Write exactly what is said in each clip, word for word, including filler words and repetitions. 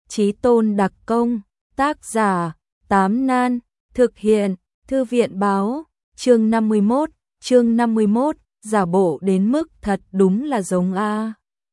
Chí Tôn đặc công, tác giả, Tám Nan, thực hiện, Thư viện báo, chương năm mươi mốt, chương năm mươi mốt, giả bộ đến mức thật đúng là giống a.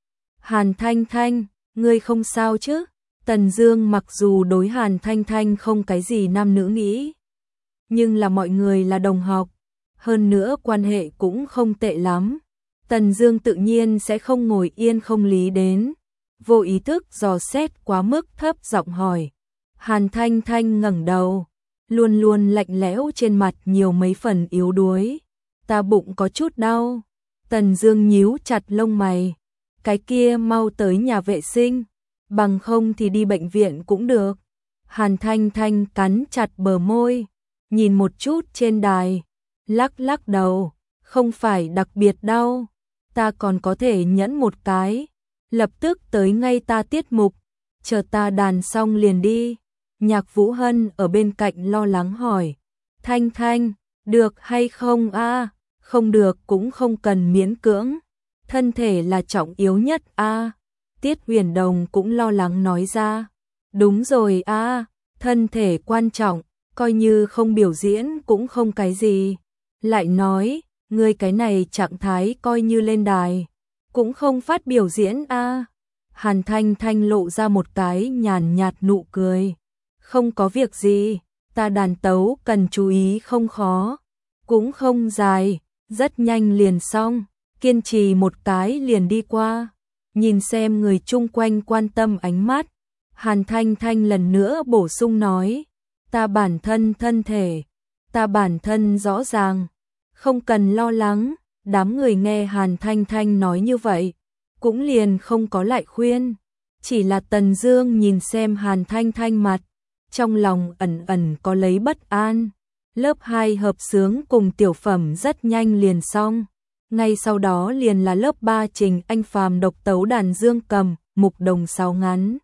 Hàn Thanh Thanh, ngươi không sao chứ? Tần Dương mặc dù đối Hàn Thanh Thanh không cái gì nam nữ nghĩ, nhưng là mọi người là đồng học, hơn nữa quan hệ cũng không tệ lắm. Tần Dương tự nhiên sẽ không ngồi yên không lý đến, vô ý thức dò xét quá mức thấp giọng hỏi. Hàn Thanh Thanh ngẩng đầu, luôn luôn lạnh lẽo trên mặt nhiều mấy phần yếu đuối. Ta bụng có chút đau. Tần Dương nhíu chặt lông mày. Cái kia mau tới nhà vệ sinh, bằng không thì đi bệnh viện cũng được. Hàn Thanh Thanh cắn chặt bờ môi, nhìn một chút trên đài, lắc lắc đầu, không phải đặc biệt đau, ta còn có thể nhẫn một cái, lập tức tới ngay ta tiết mục, chờ ta đàn xong liền đi. Nhạc Vũ Hân ở bên cạnh lo lắng hỏi, Thanh Thanh, được hay không a? Không được cũng không cần miễn cưỡng, thân thể là trọng yếu nhất a. Tiết Huyền Đồng cũng lo lắng nói ra, đúng rồi a, thân thể quan trọng, coi như không biểu diễn cũng không cái gì. Lại nói, ngươi cái này trạng thái coi như lên đài, cũng không phát biểu diễn a. Hàn Thanh Thanh lộ ra một cái nhàn nhạt nụ cười. Không có việc gì, ta đàn tấu cần chú ý không khó, cũng không dài, rất nhanh liền xong, kiên trì một cái liền đi qua. Nhìn xem người chung quanh quan tâm ánh mắt, Hàn Thanh Thanh lần nữa bổ sung nói, ta bản thân thân thể, ta bản thân rõ ràng, không cần lo lắng. Đám người nghe Hàn Thanh Thanh nói như vậy, cũng liền không có lại khuyên, chỉ là Tần Dương nhìn xem Hàn Thanh Thanh mặt, trong lòng ẩn ẩn có lấy bất an. Lớp hai hợp xướng cùng tiểu phẩm rất nhanh liền xong, ngay sau đó liền là lớp ba Trình Anh Phàm độc tấu đàn dương cầm, Mục Đồng sáo ngắn.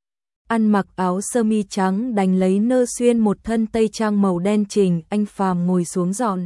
Ăn mặc áo sơ mi trắng đánh lấy nơ xuyên một thân tây trang màu đen. Trình Anh Phàm ngồi xuống dọn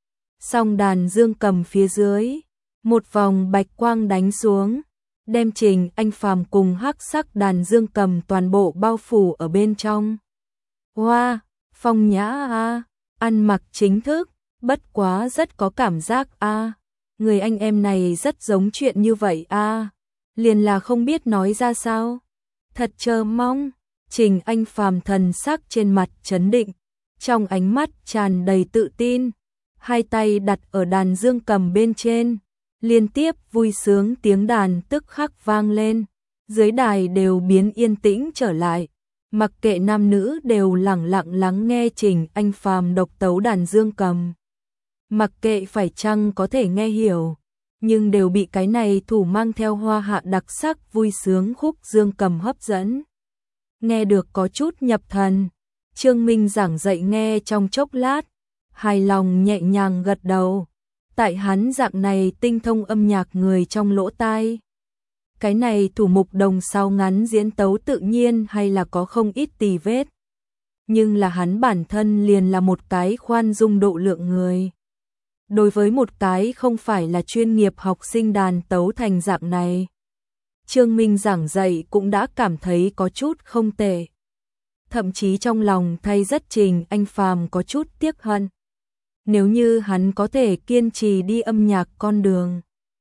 xong đàn dương cầm phía dưới, một vòng bạch quang đánh xuống, đem Trình Anh Phàm cùng hắc sắc đàn dương cầm toàn bộ bao phủ ở bên trong. Hoa, wow, phong nhã a, ăn mặc chính thức, bất quá rất có cảm giác a. Người anh em này rất giống chuyện như vậy a, liền là không biết nói ra sao. Thật chờ mong. Trình Anh Phàm thần sắc trên mặt trấn định, trong ánh mắt tràn đầy tự tin, hai tay đặt ở đàn dương cầm bên trên, liên tiếp vui sướng tiếng đàn tức khắc vang lên, dưới đài đều biến yên tĩnh trở lại, mặc kệ nam nữ đều lặng lặng lắng nghe Trình Anh Phàm độc tấu đàn dương cầm. Mặc kệ phải chăng có thể nghe hiểu, nhưng đều bị cái này thủ mang theo hoa hạ đặc sắc vui sướng khúc dương cầm hấp dẫn. Nghe được có chút nhập thần, Trương Minh giảng dạy nghe trong chốc lát, hài lòng nhẹ nhàng gật đầu. Tại hắn dạng này tinh thông âm nhạc người trong lỗ tai, cái này thủ Mục Đồng sáo ngắn diễn tấu tự nhiên hay là có không ít tì vết. Nhưng là hắn bản thân liền là một cái khoan dung độ lượng người. Đối với một cái không phải là chuyên nghiệp học sinh đàn tấu thành dạng này, Trương Minh giảng dạy cũng đã cảm thấy có chút không tệ. Thậm chí trong lòng thay rất Trình Anh Phàm có chút tiếc hận. Nếu như hắn có thể kiên trì đi âm nhạc con đường,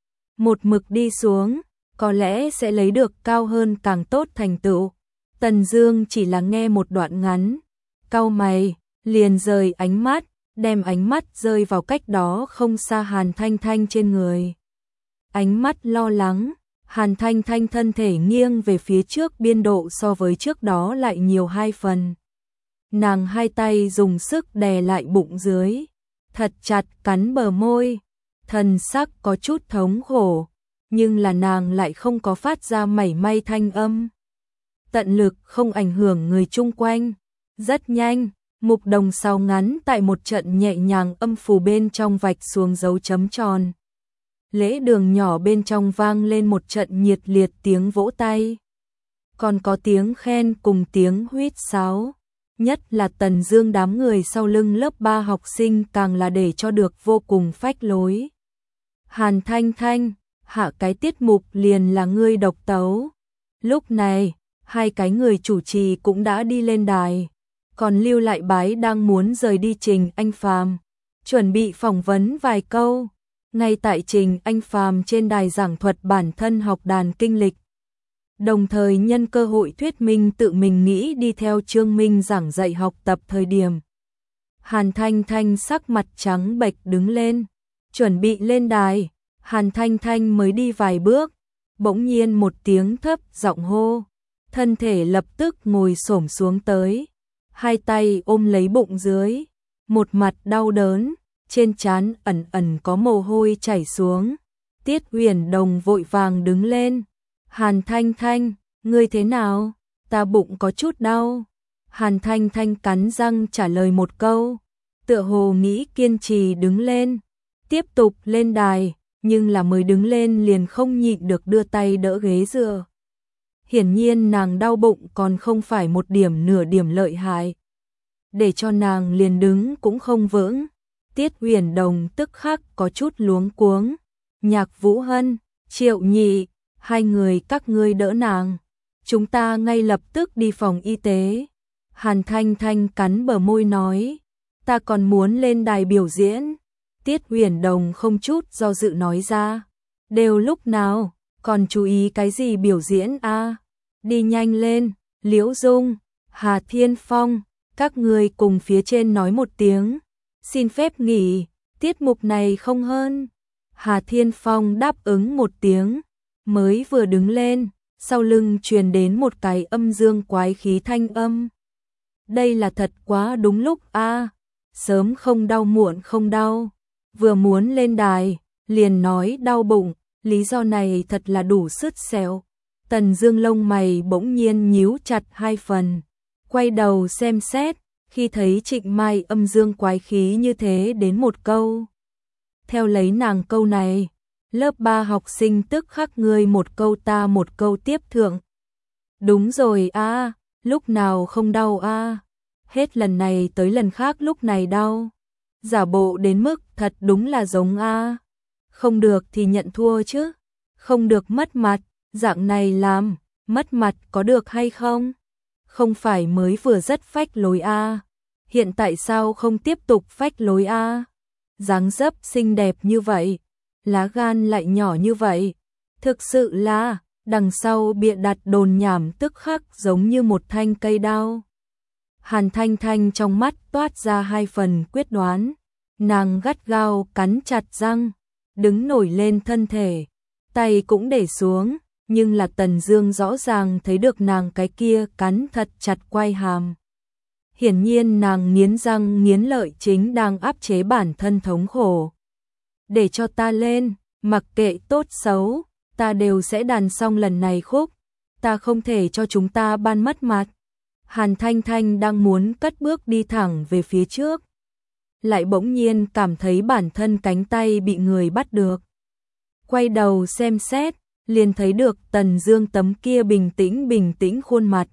một mực đi xuống, có lẽ sẽ lấy được cao hơn càng tốt thành tựu. Tần Dương chỉ là nghe một đoạn ngắn, cau mày, liền rời ánh mắt, đem ánh mắt rơi vào cách đó không xa Hàn Thanh Thanh trên người. Ánh mắt lo lắng, Hàn Thanh Thanh thân thể nghiêng về phía trước biên độ so với trước đó lại nhiều hai phần. Nàng hai tay dùng sức đè lại bụng dưới, thật chặt cắn bờ môi, thần sắc có chút thống khổ, nhưng là nàng lại không có phát ra mảy may thanh âm. Tận lực không ảnh hưởng người chung quanh. Rất nhanh, Mục Đồng sáo ngắn tại một trận nhẹ nhàng âm phù bên trong vạch xuống dấu chấm tròn. Lễ đường nhỏ bên trong vang lên một trận nhiệt liệt tiếng vỗ tay, còn có tiếng khen cùng tiếng huýt sáo. Nhất là Tần Dương đám người sau lưng lớp ba học sinh càng là để cho được vô cùng phách lối. Hàn Thanh Thanh, hạ cái tiết mục liền là ngươi độc tấu. Lúc này, hai cái người chủ trì cũng đã đi lên đài, còn Lưu Lại Bái đang muốn rời đi Trình Anh Phàm, chuẩn bị phỏng vấn vài câu. Ngay tại Trình Anh Phàm trên đài giảng thuật bản thân học đàn kinh lịch, đồng thời nhân cơ hội thuyết minh tự mình nghĩ đi theo Trương Minh giảng dạy học tập thời điểm. Hàn Thanh Thanh sắc mặt trắng bệch đứng lên, chuẩn bị lên đài. Hàn Thanh Thanh mới đi vài bước, bỗng nhiên một tiếng thấp giọng hô, thân thể lập tức ngồi xổm xuống tới, hai tay ôm lấy bụng dưới, một mặt đau đớn, trên trán ẩn ẩn có mồ hôi chảy xuống. Tiết Huyền Đồng vội vàng đứng lên, Hàn Thanh Thanh, ngươi thế nào? Ta bụng có chút đau. Hàn Thanh Thanh cắn răng trả lời một câu, tựa hồ nghĩ kiên trì đứng lên, tiếp tục lên đài, nhưng là mới đứng lên liền không nhịn được đưa tay đỡ ghế dựa. Hiển nhiên nàng đau bụng còn không phải một điểm nửa điểm lợi hại, để cho nàng liền đứng cũng không vững. Tiết Huyền Đồng tức khắc có chút luống cuống. Nhạc Vũ Hân, Triệu Nhị, hai người các ngươi đỡ nàng, chúng ta ngay lập tức đi phòng y tế. Hàn Thanh Thanh cắn bờ môi nói, ta còn muốn lên đài biểu diễn. Tiết Huyền Đồng không chút do dự nói ra, đều lúc nào, còn chú ý cái gì biểu diễn a? À? Đi nhanh lên. Liễu Dung, Hà Thiên Phong, các người cùng phía trên nói một tiếng, xin phép nghỉ, tiết mục này không hơn. Hà Thiên Phong đáp ứng một tiếng, mới vừa đứng lên, sau lưng truyền đến một cái âm dương quái khí thanh âm. Đây là thật quá đúng lúc a, à, sớm không đau muộn không đau, vừa muốn lên đài, liền nói đau bụng, lý do này thật là đủ sứt sẹo. Tần Dương lông mày bỗng nhiên nhíu chặt hai phần, quay đầu xem xét, khi thấy Trịnh Mai âm dương quái khí như thế đến một câu. Theo lấy nàng câu này, lớp ba học sinh tức khắc ngươi một câu ta một câu tiếp thượng. Đúng rồi a, à, lúc nào không đau a, à. Hết lần này tới lần khác lúc này đau. Giả bộ đến mức thật đúng là giống a. À. Không được thì nhận thua chứ, không được mất mặt, dạng này làm, mất mặt có được hay không? Không phải mới vừa rất phách lối a, à. Hiện tại sao không tiếp tục phách lối a? À? Dáng dấp xinh đẹp như vậy, lá gan lại nhỏ như vậy, thực sự là đằng sau bịa đặt đồn nhảm tức khắc giống như một thanh cây đao. Hàn Thanh Thanh trong mắt toát ra hai phần quyết đoán, nàng gắt gao cắn chặt răng, đứng nổi lên thân thể, tay cũng để xuống, nhưng là Tần Dương rõ ràng thấy được nàng cái kia cắn thật chặt quai hàm. Hiển nhiên nàng nghiến răng nghiến lợi chính đang áp chế bản thân thống khổ. Để cho ta lên, mặc kệ tốt xấu, ta đều sẽ đàn xong lần này khúc, ta không thể cho chúng ta ban mất mặt. Hàn Thanh Thanh đang muốn cất bước đi thẳng về phía trước, lại bỗng nhiên cảm thấy bản thân cánh tay bị người bắt được. Quay đầu xem xét, liền thấy được Tần Dương tấm kia bình tĩnh bình tĩnh khuôn mặt.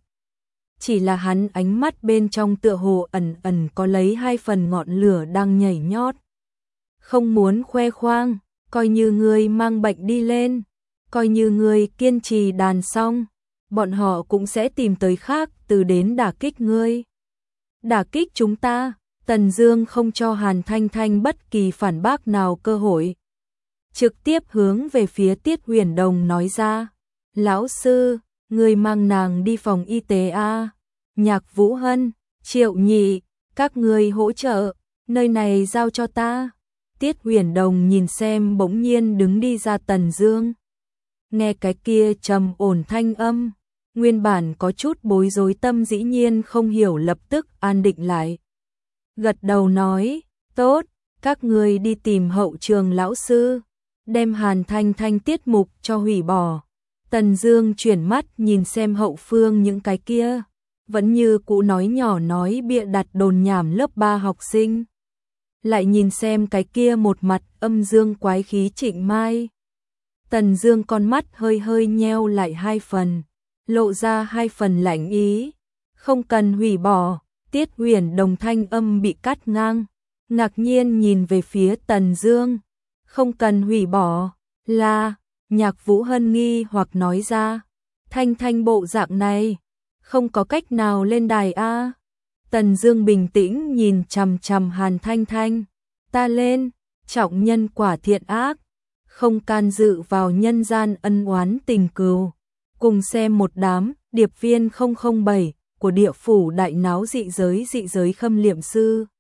Chỉ là hắn ánh mắt bên trong tựa hồ ẩn ẩn có lấy hai phần ngọn lửa đang nhảy nhót. Không muốn khoe khoang, coi như ngươi mang bệnh đi lên, coi như ngươi kiên trì đàn xong, bọn họ cũng sẽ tìm tới khác từ đến đả kích ngươi. Đả kích chúng ta? Tần Dương không cho Hàn Thanh Thanh bất kỳ phản bác nào cơ hội, trực tiếp hướng về phía Tiết Huyền Đồng nói ra, lão sư, người mang nàng đi phòng y tế a. Nhạc Vũ Hân, Triệu Nhị, các người hỗ trợ, nơi này giao cho ta. Tiết Huyền Đồng nhìn xem bỗng nhiên đứng đi ra Tần Dương, nghe cái kia trầm ổn thanh âm, nguyên bản có chút bối rối tâm dĩ nhiên không hiểu lập tức an định lại. Gật đầu nói, tốt, các người đi tìm hậu trường lão sư, đem Hàn Thanh Thanh tiết mục cho hủy bỏ. Tần Dương chuyển mắt nhìn xem hậu phương những cái kia, vẫn như cũ nói nhỏ nói bịa đặt đồn nhảm lớp ba học sinh. Lại nhìn xem cái kia một mặt âm dương quái khí Trịnh Mai. Tần Dương con mắt hơi hơi nheo lại hai phần, lộ ra hai phần lạnh ý. Không cần hủy bỏ. Tiết Huyền Đồng thanh âm bị cắt ngang, ngạc nhiên nhìn về phía Tần Dương. Không cần hủy bỏ, là, Nhạc Vũ Hân nghi hoặc nói ra, Thanh Thanh bộ dạng này, không có cách nào lên đài a. Tần Dương bình tĩnh nhìn chằm chằm Hàn Thanh Thanh, ta lên, trọng nhân quả thiện ác, không can dự vào nhân gian ân oán tình cừu. Cùng xem một đám điệp viên không không bảy của địa phủ đại náo dị giới dị giới khâm liệm sư.